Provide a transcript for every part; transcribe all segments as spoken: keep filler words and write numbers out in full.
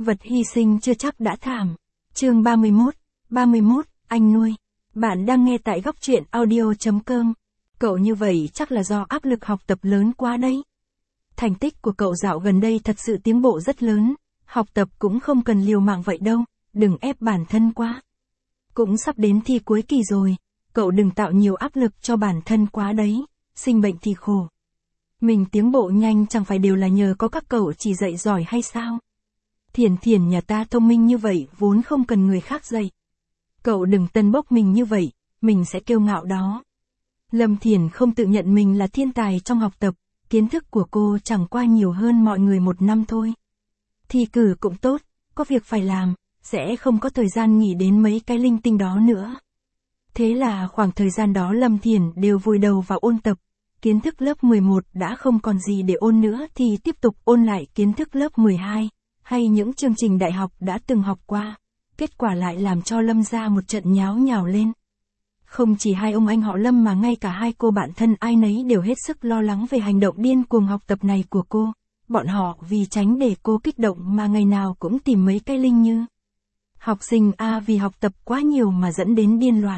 Vật hy sinh chưa chắc đã thảm. Chương ba mươi mốt, ba mươi mốt, anh nuôi. Bạn đang nghe tại góc truyện audio chấm com. Cậu như vậy chắc là do áp lực học tập lớn quá đấy. Thành tích của cậu dạo gần đây thật sự tiến bộ rất lớn. Học tập cũng không cần liều mạng vậy đâu, đừng ép bản thân quá. Cũng sắp đến thi cuối kỳ rồi, cậu đừng tạo nhiều áp lực cho bản thân quá đấy, sinh bệnh thì khổ. Mình tiến bộ nhanh chẳng phải đều là nhờ có các cậu chỉ dạy giỏi hay sao? Thiển Thiển nhà ta thông minh như vậy vốn không cần người khác dạy. Cậu đừng tân bốc mình như vậy, mình sẽ kiêu ngạo đó. Lâm Thiển không tự nhận mình là thiên tài trong học tập, kiến thức của cô chẳng qua nhiều hơn mọi người một năm thôi. Thi cử cũng tốt, có việc phải làm, sẽ không có thời gian nghĩ đến mấy cái linh tinh đó nữa. Thế là khoảng thời gian đó Lâm Thiển đều vùi đầu vào ôn tập, kiến thức lớp mười một đã không còn gì để ôn nữa thì tiếp tục ôn lại kiến thức lớp mười hai, hay những chương trình đại học đã từng học qua. Kết quả lại làm cho Lâm ra một trận nháo nhào lên. Không chỉ hai ông anh họ Lâm mà ngay cả hai cô bạn thân ai nấy đều hết sức lo lắng về hành động điên cuồng học tập này của cô. Bọn họ vì tránh để cô kích động mà ngày nào cũng tìm mấy cái linh như. Học sinh A vì học tập quá nhiều mà dẫn đến điên loạn.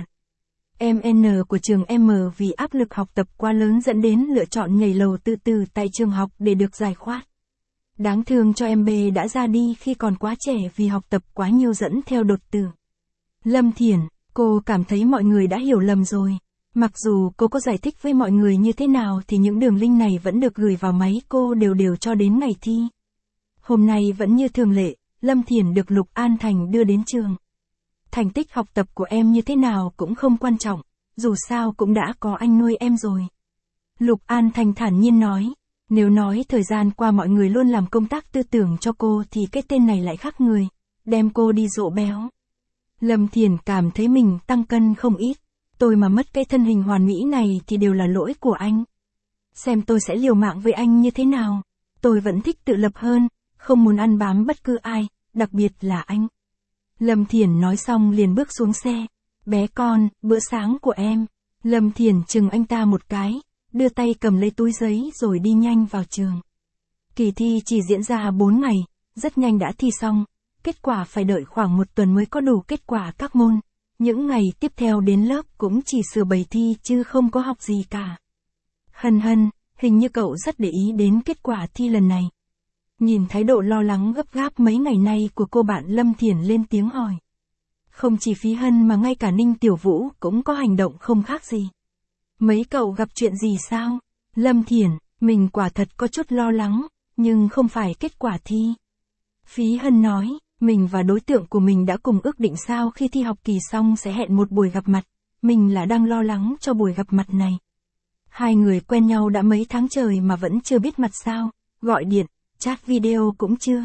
Em N của trường M vì áp lực học tập quá lớn dẫn đến lựa chọn nhảy lầu tự tử tại trường học để được giải khoát. Đáng thương cho em B đã ra đi khi còn quá trẻ vì học tập quá nhiều dẫn theo đột tử. Lâm Thiển, cô cảm thấy mọi người đã hiểu lầm rồi. Mặc dù cô có giải thích với mọi người như thế nào thì những đường link này vẫn được gửi vào máy cô đều đều cho đến ngày thi. Hôm nay vẫn như thường lệ, Lâm Thiển được Lục An Thành đưa đến trường. Thành tích học tập của em như thế nào cũng không quan trọng, dù sao cũng đã có anh nuôi em rồi. Lục An Thành thản nhiên nói, nếu nói thời gian qua mọi người luôn làm công tác tư tưởng cho cô thì cái tên này lại khác người, đem cô đi dỗ béo. Lâm Thiển cảm thấy mình tăng cân không ít, tôi mà mất cái thân hình hoàn mỹ này thì đều là lỗi của anh. Xem tôi sẽ liều mạng với anh như thế nào, tôi vẫn thích tự lập hơn, không muốn ăn bám bất cứ ai, đặc biệt là anh. Lâm Thiển nói xong liền bước xuống xe. Bé con, bữa sáng của em. Lâm Thiển chừng anh ta một cái, đưa tay cầm lấy túi giấy rồi đi nhanh vào trường. Kỳ thi chỉ diễn ra bốn ngày, rất nhanh đã thi xong. Kết quả phải đợi khoảng một tuần mới có đủ kết quả các môn. Những ngày tiếp theo đến lớp cũng chỉ sửa bài thi chứ không có học gì cả. Hân Hân, hình như cậu rất để ý đến kết quả thi lần này. Nhìn thái độ lo lắng gấp gáp mấy ngày nay của cô bạn Lâm Thiển lên tiếng hỏi. Không chỉ Phí Hân mà ngay cả Ninh Tiểu Vũ cũng có hành động không khác gì. Mấy cậu gặp chuyện gì sao? Lâm Thiển, mình quả thật có chút lo lắng, nhưng không phải kết quả thi. Phí Hân nói, mình và đối tượng của mình đã cùng ước định sau khi thi học kỳ xong sẽ hẹn một buổi gặp mặt, mình là đang lo lắng cho buổi gặp mặt này. Hai người quen nhau đã mấy tháng trời mà vẫn chưa biết mặt sao, gọi điện, chat video cũng chưa.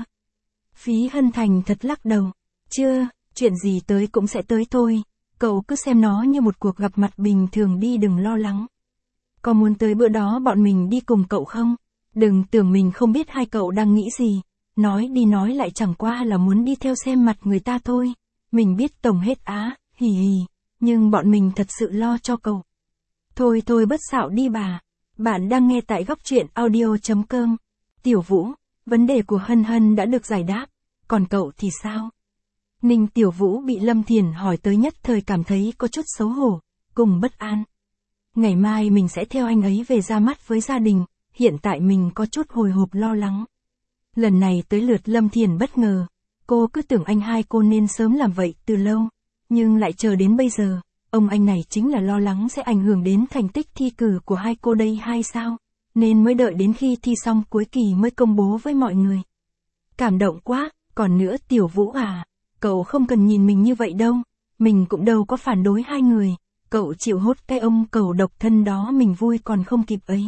Phí Hân thành thật lắc đầu, chưa, chuyện gì tới cũng sẽ tới thôi, cậu cứ xem nó như một cuộc gặp mặt bình thường đi đừng lo lắng. Có muốn tới bữa đó bọn mình đi cùng cậu không? Đừng tưởng mình không biết hai cậu đang nghĩ gì, nói đi nói lại chẳng qua là muốn đi theo xem mặt người ta thôi. Mình biết tổng hết á, hì hì, nhưng bọn mình thật sự lo cho cậu. Thôi thôi bất xạo đi bà, bạn đang nghe tại góc truyện audio chấm com. Tiểu Vũ, vấn đề của Hân Hân đã được giải đáp, còn cậu thì sao? Ninh Tiểu Vũ bị Lâm Thiển hỏi tới nhất thời cảm thấy có chút xấu hổ, cùng bất an. Ngày mai mình sẽ theo anh ấy về ra mắt với gia đình, hiện tại mình có chút hồi hộp lo lắng. Lần này tới lượt Lâm Thiển bất ngờ, cô cứ tưởng anh hai cô nên sớm làm vậy từ lâu, nhưng lại chờ đến bây giờ, ông anh này chính là lo lắng sẽ ảnh hưởng đến thành tích thi cử của hai cô đây hay sao? Nên mới đợi đến khi thi xong cuối kỳ mới công bố với mọi người. Cảm động quá, còn nữa Tiểu Vũ à, cậu không cần nhìn mình như vậy đâu, mình cũng đâu có phản đối hai người, cậu chịu hốt cái ông cẩu độc thân đó mình vui còn không kịp ấy.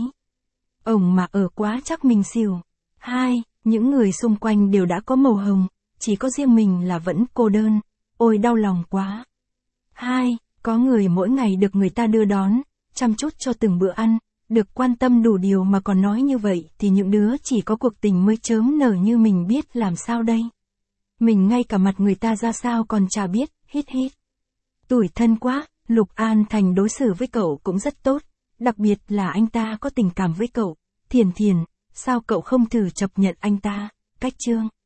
Ông mà ở quá chắc mình xỉu. Hai, những người xung quanh đều đã có màu hồng, chỉ có riêng mình là vẫn cô đơn, ôi đau lòng quá. Hai, có người mỗi ngày được người ta đưa đón, chăm chút cho từng bữa ăn, được quan tâm đủ điều mà còn nói như vậy thì những đứa chỉ có cuộc tình mới chớm nở như mình biết làm sao đây. Mình ngay cả mặt người ta ra sao còn chả biết, hít hít. Tủi thân quá, Lục An Thành đối xử với cậu cũng rất tốt, đặc biệt là anh ta có tình cảm với cậu. Thiển Thiển, sao cậu không thử chấp nhận anh ta, cách chương.